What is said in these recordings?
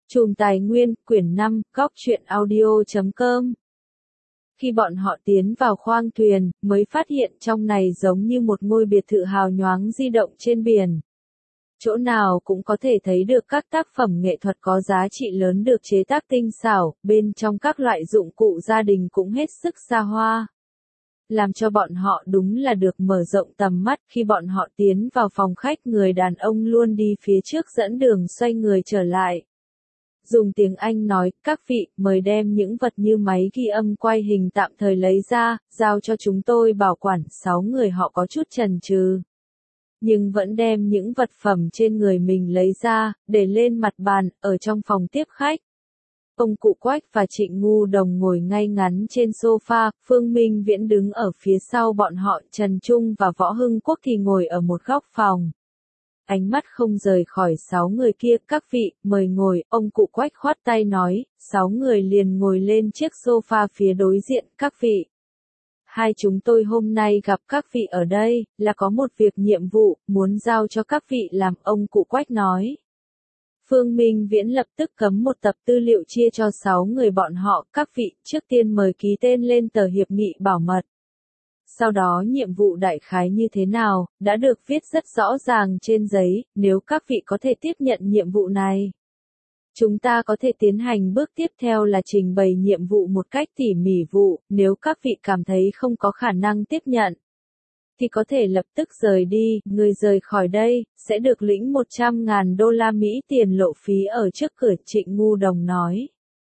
Chùm Tài Nguyên, quyển 5, góc truyện audio.com. Khi bọn họ tiến vào khoang thuyền, mới phát hiện trong này giống như một ngôi biệt thự hào nhoáng di động trên biển. Chỗ nào cũng có thể thấy được các tác phẩm nghệ thuật có giá trị lớn được chế tác tinh xảo, bên trong các loại dụng cụ gia đình cũng hết sức xa hoa. Làm cho bọn họ đúng là được mở rộng tầm mắt. Khi bọn họ tiến vào phòng khách, người đàn ông luôn đi phía trước dẫn đường xoay người trở lại. Dùng tiếng Anh nói, các vị, mời đem những vật như máy ghi âm quay hình tạm thời lấy ra, giao cho chúng tôi bảo quản. 6 người họ có chút chần chừ, nhưng vẫn đem những vật phẩm trên người mình lấy ra, để lên mặt bàn, ở trong phòng tiếp khách. Ông Cụ Quách và Trịnh Ngu Đồng ngồi ngay ngắn trên sofa, Phương Minh Viễn đứng ở phía sau bọn họ, Trần Trung và Võ Hưng Quốc thì ngồi ở một góc phòng. Ánh mắt không rời khỏi 6 người kia. Các vị, mời ngồi, ông Cụ Quách khoát tay nói. 6 người liền ngồi lên chiếc sofa phía đối diện. Các vị, hai chúng tôi hôm nay gặp các vị ở đây, là có một việc nhiệm vụ, muốn giao cho các vị làm, ông Cụ Quách nói. Phương Minh Viễn lập tức cấm một tập tư liệu chia cho 6 người bọn họ. Các vị, trước tiên mời ký tên lên tờ hiệp nghị bảo mật. Sau đó nhiệm vụ đại khái như thế nào, đã được viết rất rõ ràng trên giấy. Nếu các vị có thể tiếp nhận nhiệm vụ này, chúng ta có thể tiến hành bước tiếp theo là trình bày nhiệm vụ một cách tỉ mỉ vụ. Nếu các vị cảm thấy không có khả năng tiếp nhận, thì có thể lập tức rời đi. Người rời khỏi đây, sẽ được lĩnh 100.000 đô la Mỹ tiền lộ phí ở trước cửa, Trịnh Ngu Đồng nói.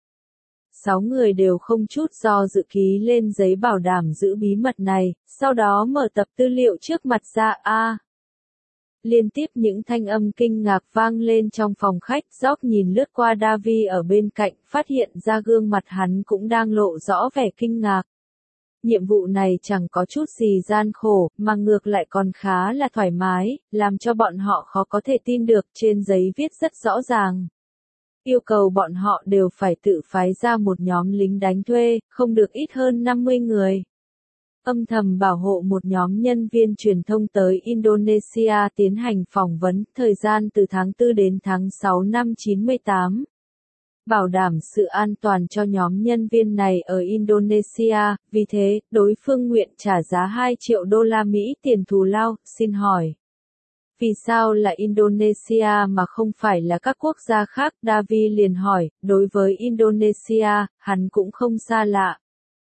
6 người đều không chút do dự ký lên giấy bảo đảm giữ bí mật này, sau đó mở tập tư liệu trước mặt ra. Liên tiếp những thanh âm kinh ngạc vang lên trong phòng khách. George nhìn lướt qua Davi ở bên cạnh, phát hiện ra gương mặt hắn cũng đang lộ rõ vẻ kinh ngạc. Nhiệm vụ này chẳng có chút gì gian khổ, mà ngược lại còn khá là thoải mái, làm cho bọn họ khó có thể tin được. Trên giấy viết rất rõ ràng. Yêu cầu bọn họ đều phải tự phái ra một nhóm lính đánh thuê, không được ít hơn 50 người. Âm thầm bảo hộ một nhóm nhân viên truyền thông tới Indonesia tiến hành phỏng vấn, thời gian từ tháng 4 đến tháng 6 năm 98. Bảo đảm sự an toàn cho nhóm nhân viên này ở Indonesia, vì thế, đối phương nguyện trả giá 2 triệu đô la Mỹ tiền thù lao. Xin hỏi, vì sao là Indonesia mà không phải là các quốc gia khác? Davi liền hỏi. Đối với Indonesia, hắn cũng không xa lạ.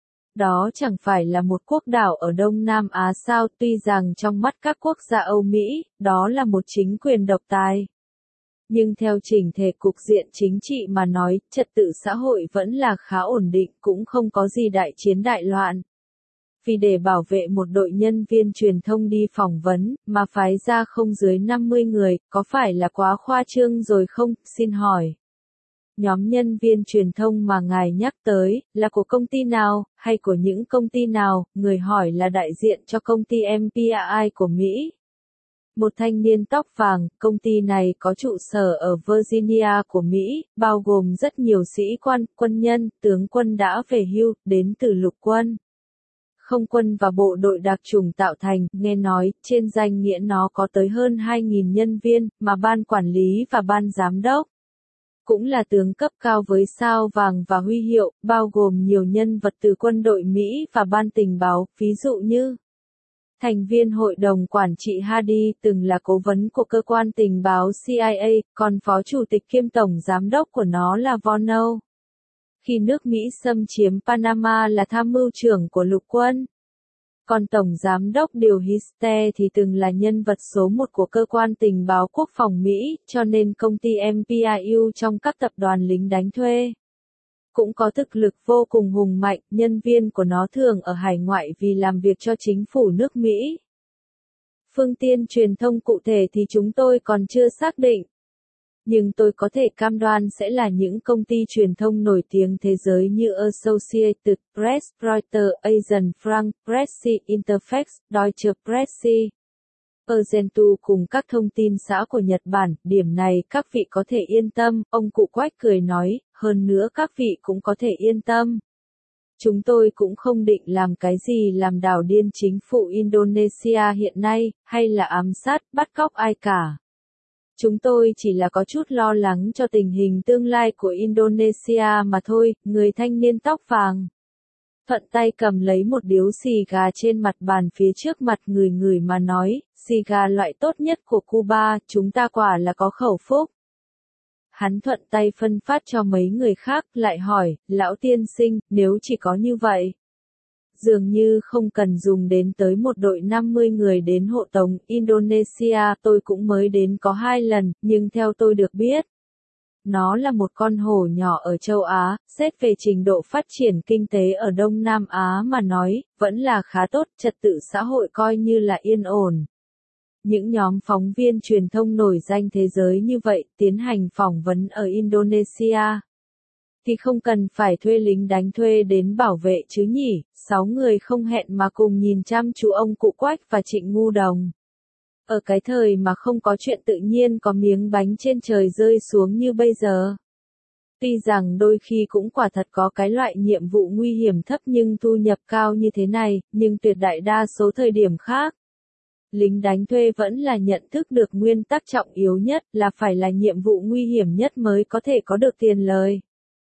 Đó chẳng phải là một quốc đảo ở Đông Nam Á sao? Tuy rằng trong mắt các quốc gia Âu Mỹ, đó là một chính quyền độc tài, nhưng theo chỉnh thể cục diện chính trị mà nói, trật tự xã hội vẫn là khá ổn định, cũng không có gì đại chiến đại loạn. Vì để bảo vệ một đội nhân viên truyền thông đi phỏng vấn, mà phái ra không dưới 50 người, có phải là quá khoa trương rồi không? Xin hỏi, nhóm nhân viên truyền thông mà ngài nhắc tới, là của công ty nào, hay của những công ty nào? Người hỏi là đại diện cho công ty MPAI của Mỹ. Một thanh niên tóc vàng, công ty này có trụ sở ở Virginia của Mỹ, bao gồm rất nhiều sĩ quan, quân nhân, tướng quân đã về hưu, đến từ lục quân, không quân và bộ đội đặc chủng tạo thành. Nghe nói, trên danh nghĩa nó có tới hơn 2.000 nhân viên, mà ban quản lý và ban giám đốc cũng là tướng cấp cao với sao vàng và huy hiệu, bao gồm nhiều nhân vật từ quân đội Mỹ và ban tình báo, ví dụ như thành viên hội đồng quản trị Hadi, từng là cố vấn của cơ quan tình báo CIA, còn phó chủ tịch kiêm tổng giám đốc của nó là Vono. Khi nước Mỹ xâm chiếm Panama là tham mưu trưởng của lục quân. Còn tổng giám đốc điều Histe thì từng là nhân vật số 1 của cơ quan tình báo quốc phòng Mỹ, cho nên công ty MPIU trong các tập đoàn lính đánh thuê cũng có thực lực vô cùng hùng mạnh. Nhân viên của nó thường ở hải ngoại vì làm việc cho chính phủ nước Mỹ. Phương tiện truyền thông cụ thể thì chúng tôi còn chưa xác định, nhưng tôi có thể cam đoan sẽ là những công ty truyền thông nổi tiếng thế giới như Associated Press, Reuters, Asian France Presse, Interfax, Deutsche Presse, Argentu cùng các thông tin xã của Nhật Bản. Điểm này các vị có thể yên tâm, ông Cụ Quách cười nói. Hơn nữa các vị cũng có thể yên tâm, chúng tôi cũng không định làm cái gì làm đảo điên chính phủ Indonesia hiện nay, hay là ám sát, bắt cóc ai cả. Chúng tôi chỉ là có chút lo lắng cho tình hình tương lai của Indonesia mà thôi, người thanh niên tóc vàng. Thuận tay cầm lấy một điếu xì gà trên mặt bàn phía trước mặt người mà nói, xì gà loại tốt nhất của Cuba, chúng ta quả là có khẩu phúc. Hắn thuận tay phân phát cho mấy người khác, lại hỏi, lão tiên sinh, nếu chỉ có như vậy. Dường như không cần dùng đến tới một đội 50 người đến hộ tống Indonesia, tôi cũng mới đến có 2 lần, nhưng theo tôi được biết, nó là một con hổ nhỏ ở châu Á, xét về trình độ phát triển kinh tế ở Đông Nam Á mà nói, vẫn là khá tốt, trật tự xã hội coi như là yên ổn. Những nhóm phóng viên truyền thông nổi danh thế giới như vậy tiến hành phỏng vấn ở Indonesia thì không cần phải thuê lính đánh thuê đến bảo vệ chứ nhỉ. 6 người không hẹn mà cùng nhìn chăm chú ông cụ Quách và Trịnh Ngu Đồng. Ở cái thời mà không có chuyện tự nhiên có miếng bánh trên trời rơi xuống như bây giờ. Tuy rằng đôi khi cũng quả thật có cái loại nhiệm vụ nguy hiểm thấp nhưng thu nhập cao như thế này, nhưng tuyệt đại đa số thời điểm khác, lính đánh thuê vẫn là nhận thức được nguyên tắc trọng yếu nhất là phải là nhiệm vụ nguy hiểm nhất mới có thể có được tiền lời.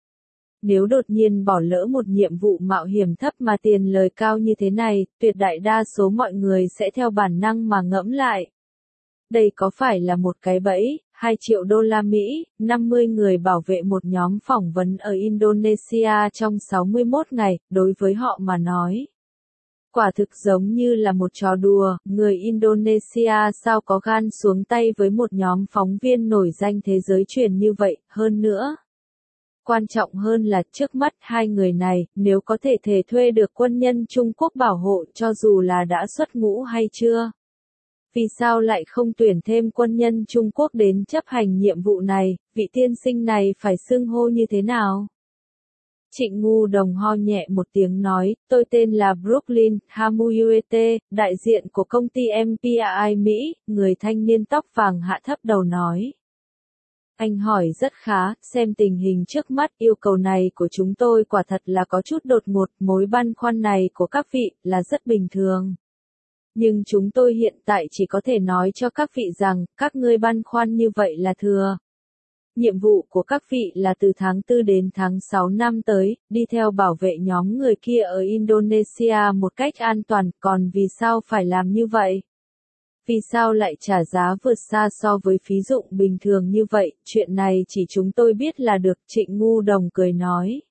Nếu đột nhiên bỏ lỡ một nhiệm vụ mạo hiểm thấp mà tiền lời cao như thế này, tuyệt đại đa số mọi người sẽ theo bản năng mà ngẫm lại. Đây có phải là một cái bẫy? 2 triệu đô la Mỹ, 50 người bảo vệ một nhóm phỏng vấn ở Indonesia trong 61 ngày, đối với họ mà nói. Quả thực giống như là một trò đùa, người Indonesia sao có gan xuống tay với một nhóm phóng viên nổi danh thế giới truyền như vậy, hơn nữa. Quan trọng hơn là trước mắt 2 người này, nếu có thể thuê được quân nhân Trung Quốc bảo hộ cho dù là đã xuất ngũ hay chưa. Vì sao lại không tuyển thêm quân nhân Trung Quốc đến chấp hành nhiệm vụ này, vị tiên sinh này phải xưng hô như thế nào? Trịnh Ngu Đồng ho nhẹ một tiếng nói, tôi tên là Brooklyn Hamuyuete, đại diện của công ty MPAI Mỹ, người thanh niên tóc vàng hạ thấp đầu nói. Anh hỏi rất khá, xem tình hình trước mắt yêu cầu này của chúng tôi quả thật là có chút đột ngột, mối băn khoăn này của các vị là rất bình thường. Nhưng chúng tôi hiện tại chỉ có thể nói cho các vị rằng, các ngươi băn khoăn như vậy là thừa. Nhiệm vụ của các vị là từ tháng 4 đến tháng 6 năm tới, đi theo bảo vệ nhóm người kia ở Indonesia một cách an toàn, còn vì sao phải làm như vậy? Vì sao lại trả giá vượt xa so với phí dụng bình thường như vậy, chuyện này chỉ chúng tôi biết là được, Trịnh Ngu Đồng cười nói.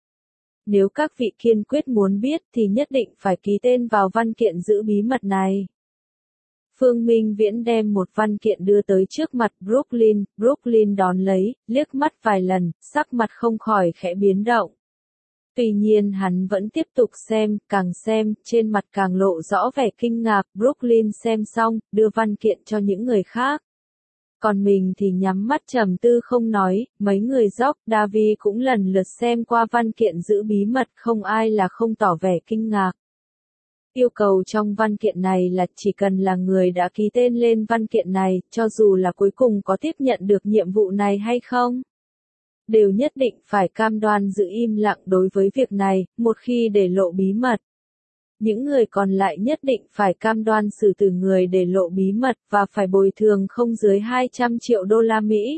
Nếu các vị kiên quyết muốn biết thì nhất định phải ký tên vào văn kiện giữ bí mật này. Phương Minh Viễn đem một văn kiện đưa tới trước mặt Brooklyn đón lấy, liếc mắt vài lần, sắc mặt không khỏi khẽ biến động. Tuy nhiên hắn vẫn tiếp tục xem, càng xem, trên mặt càng lộ rõ vẻ kinh ngạc, Brooklyn xem xong, đưa văn kiện cho những người khác. Còn mình thì nhắm mắt trầm tư không nói, mấy người dốc, Davi cũng lần lượt xem qua văn kiện giữ bí mật, không ai là không tỏ vẻ kinh ngạc. Yêu cầu trong văn kiện này là chỉ cần là người đã ký tên lên văn kiện này, cho dù là cuối cùng có tiếp nhận được nhiệm vụ này hay không, đều nhất định phải cam đoan giữ im lặng đối với việc này, một khi để lộ bí mật. Những người còn lại nhất định phải cam đoan xử tử người để lộ bí mật và phải bồi thường không dưới 200 triệu đô la Mỹ.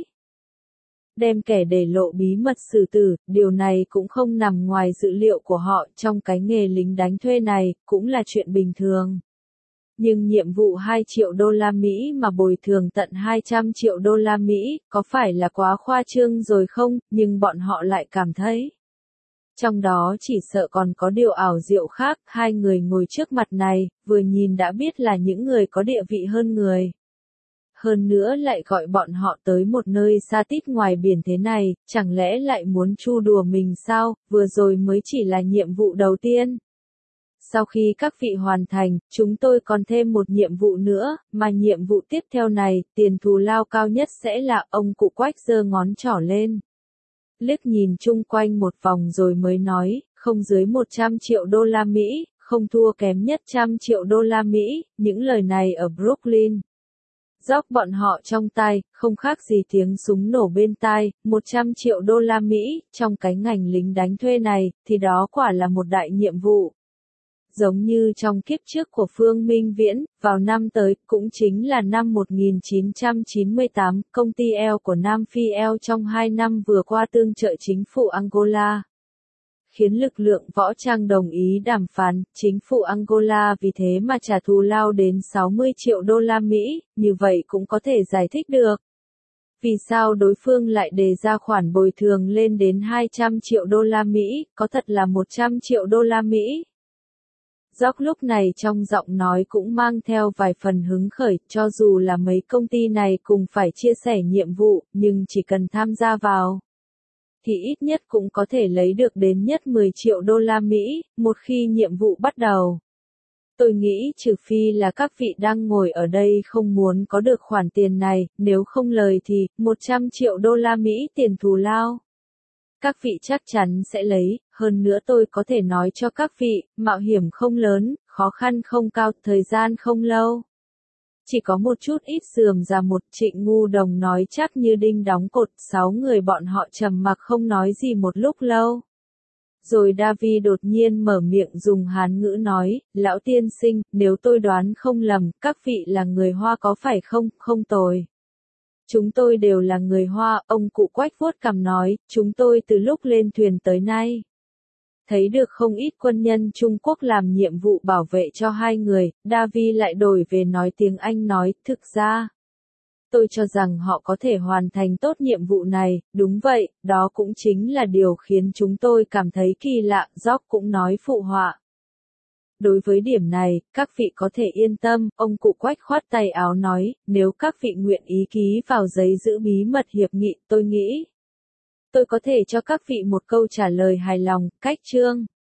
Đem kẻ để lộ bí mật xử tử, điều này cũng không nằm ngoài dự liệu của họ trong cái nghề lính đánh thuê này, cũng là chuyện bình thường. Nhưng nhiệm vụ 2 triệu đô la Mỹ mà bồi thường tận 200 triệu đô la Mỹ, có phải là quá khoa trương rồi không, nhưng bọn họ lại cảm thấy. Trong đó chỉ sợ còn có điều ảo diệu khác, 2 người ngồi trước mặt này, vừa nhìn đã biết là những người có địa vị hơn người. Hơn nữa lại gọi bọn họ tới một nơi xa tít ngoài biển thế này, chẳng lẽ lại muốn chu đùa mình sao, vừa rồi mới chỉ là nhiệm vụ đầu tiên. Sau khi các vị hoàn thành, chúng tôi còn thêm một nhiệm vụ nữa, mà nhiệm vụ tiếp theo này, tiền thù lao cao nhất sẽ là ông cụ Quách giơ ngón trỏ lên. Liếc nhìn chung quanh một vòng rồi mới nói, không dưới 100 triệu đô la Mỹ, không thua kém nhất 100 triệu đô la Mỹ, những lời này ở Brooklyn. Dốc bọn họ trong tay, không khác gì tiếng súng nổ bên tai, 100 triệu đô la Mỹ, trong cái ngành lính đánh thuê này, thì đó quả là một đại nhiệm vụ. Giống như trong kiếp trước của Phương Minh Viễn, vào năm tới, cũng chính là năm 1998, công ty El của Nam Phi El trong 2 năm vừa qua tương trợ chính phủ Angola, khiến lực lượng võ trang đồng ý đàm phán, chính phủ Angola vì thế mà trả thù lao đến 60 triệu đô la Mỹ, như vậy cũng có thể giải thích được. Vì sao đối phương lại đề ra khoản bồi thường lên đến 200 triệu đô la Mỹ, có thật là 100 triệu đô la Mỹ? Jock lúc này trong giọng nói cũng mang theo vài phần hứng khởi, cho dù là mấy công ty này cùng phải chia sẻ nhiệm vụ, nhưng chỉ cần tham gia vào, thì ít nhất cũng có thể lấy được đến nhất 10 triệu đô la Mỹ, một khi nhiệm vụ bắt đầu. Tôi nghĩ trừ phi là các vị đang ngồi ở đây không muốn có được khoản tiền này, nếu không lời thì, 100 triệu đô la Mỹ tiền thù lao. Các vị chắc chắn sẽ lấy, hơn nữa tôi có thể nói cho các vị, mạo hiểm không lớn, khó khăn không cao, thời gian không lâu. Chỉ có một chút ít rườm rà. Một Trịnh Ngu Đồng nói chắc như đinh đóng cột, 6 người bọn họ trầm mặc không nói gì một lúc lâu. Rồi Davi đột nhiên mở miệng dùng Hán ngữ nói, lão tiên sinh, nếu tôi đoán không lầm, các vị là người Hoa có phải không? Không tồi. Chúng tôi đều là người Hoa, ông cụ Quách vuốt cằm nói, chúng tôi từ lúc lên thuyền tới nay thấy được không ít quân nhân Trung Quốc làm nhiệm vụ bảo vệ cho hai người. Davi lại đổi về nói tiếng Anh nói, thực ra, tôi cho rằng họ có thể hoàn thành tốt nhiệm vụ này, đúng vậy, đó cũng chính là điều khiến chúng tôi cảm thấy kỳ lạ, Jock cũng nói phụ họa. Đối với điểm này, các vị có thể yên tâm, ông cụ Quách khoát tay áo nói, nếu các vị nguyện ý ký vào giấy giữ bí mật hiệp nghị, tôi nghĩ tôi có thể cho các vị một câu trả lời hài lòng, cách chương.